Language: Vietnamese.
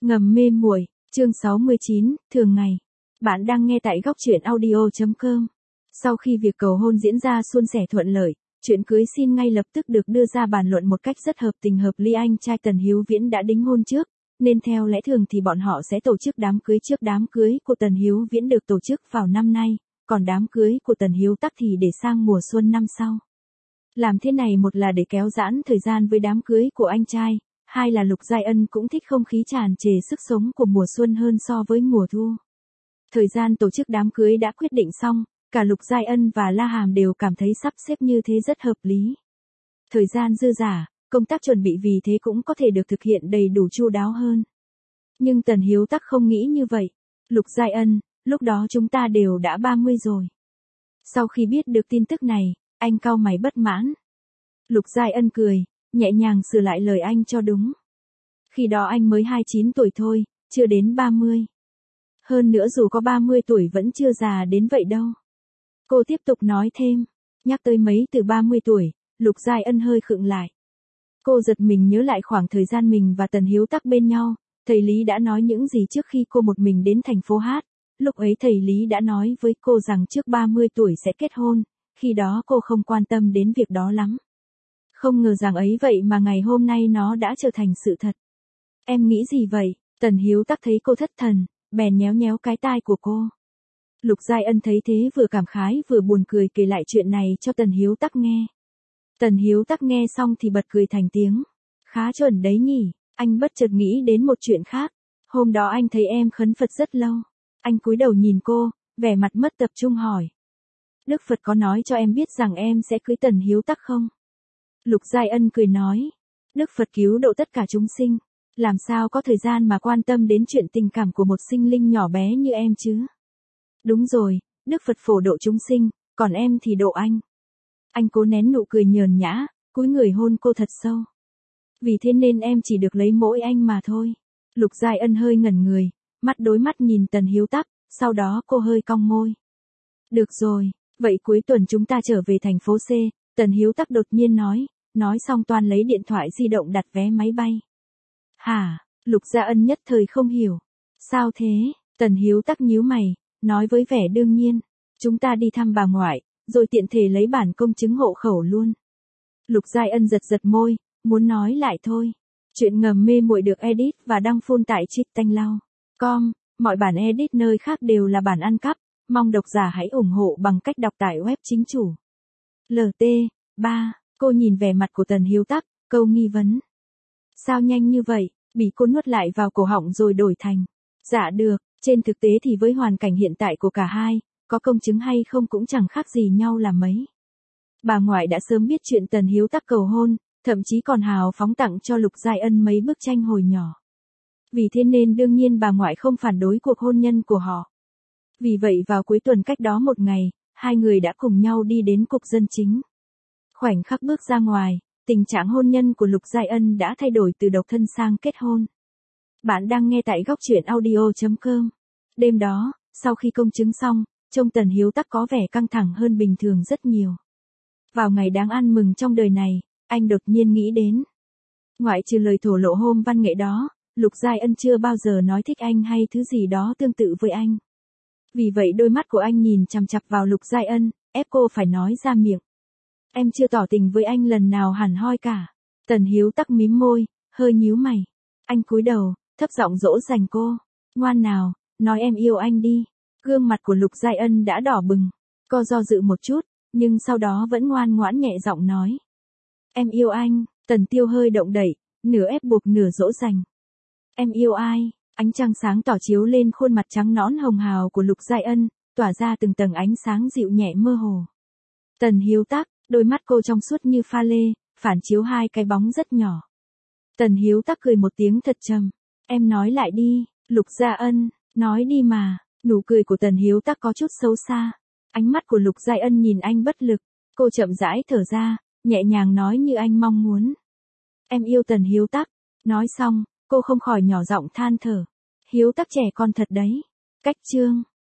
Ngầm mê muội, chương 69, thường ngày. Bạn đang nghe tại góc truyện audio.com. Sau khi việc cầu hôn diễn ra suôn sẻ thuận lợi, chuyện cưới xin ngay lập tức được đưa ra bàn luận một cách rất hợp tình hợp lý. Anh trai Tần Hiếu Viễn đã đính hôn trước, nên theo lẽ thường thì bọn họ sẽ tổ chức đám cưới trước. Đám cưới của Tần Hiếu Viễn được tổ chức vào năm nay, còn đám cưới của Tần Hiếu Tắc thì để sang mùa xuân năm sau. Làm thế này, một là để kéo giãn thời gian với đám cưới của anh trai, hai là Lục Giai Ân cũng thích không khí tràn trề sức sống của mùa xuân hơn so với mùa thu. Thời gian tổ chức đám cưới đã quyết định xong, cả Lục Giai Ân và La Hàm đều cảm thấy sắp xếp như thế rất hợp lý. Thời gian dư dả, công tác chuẩn bị vì thế cũng có thể được thực hiện đầy đủ chu đáo hơn. Nhưng Tần Hiếu Tắc không nghĩ như vậy. Lục Giai Ân, lúc đó chúng ta đều đã 30 rồi. Sau khi biết được tin tức này, anh cau mày bất mãn. Lục Giai Ân cười, nhẹ nhàng sửa lại lời anh cho đúng. Khi đó anh mới 29 tuổi thôi, chưa đến 30. Hơn nữa dù có 30 tuổi vẫn chưa già đến vậy đâu. Cô tiếp tục nói thêm, nhắc tới mấy từ 30 tuổi, Lục Giai Ân hơi khựng lại. Cô giật mình nhớ lại khoảng thời gian mình và Tần Hiếu Tắc bên nhau, thầy Lý đã nói những gì trước khi cô một mình đến thành phố Hát. Lúc ấy thầy Lý đã nói với cô rằng trước 30 tuổi sẽ kết hôn, khi đó cô không quan tâm đến việc đó lắm. Không ngờ rằng ấy vậy mà ngày hôm nay nó đã trở thành sự thật. Em nghĩ gì vậy? Tần Hiếu Tắc thấy cô thất thần, bèn nhéo nhéo cái tai của cô. Lục Giai Ân thấy thế vừa cảm khái vừa buồn cười kể lại chuyện này cho Tần Hiếu Tắc nghe. Tần Hiếu Tắc nghe xong thì bật cười thành tiếng. Khá chuẩn đấy nhỉ, anh bất chợt nghĩ đến một chuyện khác. Hôm đó anh thấy em khấn Phật rất lâu. Anh cúi đầu nhìn cô, vẻ mặt mất tập trung hỏi. Đức Phật có nói cho em biết rằng em sẽ cưới Tần Hiếu Tắc không? Lục Giai Ân cười nói. Đức Phật cứu độ tất cả chúng sinh. Làm sao có thời gian mà quan tâm đến chuyện tình cảm của một sinh linh nhỏ bé như em chứ? Đúng rồi, Đức Phật phổ độ chúng sinh, còn em thì độ anh. Anh cố nén nụ cười nhờn nhã, cúi người hôn cô thật sâu. Vì thế nên em chỉ được lấy mỗi anh mà thôi. Lục Giai Ân hơi ngẩn người, mắt đối mắt nhìn Tần Hiếu Tắc, sau đó cô hơi cong môi. Được rồi, vậy cuối tuần chúng ta trở về thành phố C, Tần Hiếu Tắc đột nhiên nói xong toan lấy điện thoại di động đặt vé máy bay. Hả? Lục Giai Ân nhất thời không hiểu. Sao thế? Tần Hiếu Tắc nhíu mày, nói với vẻ đương nhiên. Chúng ta đi thăm bà ngoại, rồi tiện thể lấy bản công chứng hộ khẩu luôn. Lục Giai Ân giật giật môi, muốn nói lại thôi. Chuyện ngầm mê muội được edit và đăng full tại chiếctanhlau.com. Mọi bản edit nơi khác đều là bản ăn cắp. Mong độc giả hãy ủng hộ bằng cách đọc tại web chính chủ. LT 3. Cô nhìn vẻ mặt của Tần Hiếu Tắc, câu nghi vấn. Sao nhanh như vậy? Bị cô nuốt lại vào cổ họng rồi đổi thành. Dạ được, trên thực tế thì với hoàn cảnh hiện tại của cả hai, có công chứng hay không cũng chẳng khác gì nhau là mấy. Bà ngoại đã sớm biết chuyện Tần Hiếu Tắc cầu hôn, thậm chí còn hào phóng tặng cho Lục Giai Ân mấy bức tranh hồi nhỏ. Vì thế nên đương nhiên bà ngoại không phản đối cuộc hôn nhân của họ. Vì vậy vào cuối tuần cách đó một ngày, hai người đã cùng nhau đi đến cục dân chính. Khoảnh khắc bước ra ngoài, tình trạng hôn nhân của Lục Giai Ân đã thay đổi từ độc thân sang kết hôn. Bạn đang nghe tại góc truyện audio.com. Đêm đó, sau khi công chứng xong, trông Tần Hiếu Tắc có vẻ căng thẳng hơn bình thường rất nhiều. Vào ngày đáng ăn mừng trong đời này, anh đột nhiên nghĩ đến. Ngoại trừ lời thổ lộ hôm văn nghệ đó, Lục Giai Ân chưa bao giờ nói thích anh hay thứ gì đó tương tự với anh. Vì vậy đôi mắt của anh nhìn chằm chằm vào Lục Giai Ân, ép cô phải nói ra miệng. Em chưa tỏ tình với anh lần nào hẳn hoi cả. Tần Hiếu Tắc mím môi, hơi nhíu mày. Anh cúi đầu, thấp giọng dỗ dành cô. Ngoan nào, nói em yêu anh đi. Gương mặt của Lục Giai Ân đã đỏ bừng. Cô do dự một chút, nhưng sau đó vẫn ngoan ngoãn nhẹ giọng nói. Em yêu anh. Tần Tiêu hơi động đậy, nửa ép buộc nửa dỗ dành. Em yêu ai? Ánh trăng sáng tỏ chiếu lên khuôn mặt trắng nõn hồng hào của Lục Giai Ân, tỏa ra từng tầng ánh sáng dịu nhẹ mơ hồ. Tần Hiếu Tắc, đôi mắt cô trong suốt như pha lê, phản chiếu hai cái bóng rất nhỏ. Tần Hiếu Tắc cười một tiếng thật trầm. Em nói lại đi, Lục Giai Ân, nói đi mà. Nụ cười của Tần Hiếu Tắc có chút xấu xa. Ánh mắt của Lục Giai Ân nhìn anh bất lực. Cô chậm rãi thở ra, nhẹ nhàng nói như anh mong muốn. Em yêu Tần Hiếu Tắc. Nói xong, cô không khỏi nhỏ giọng than thở. Hiếu Tắc trẻ con thật đấy. Cách chương.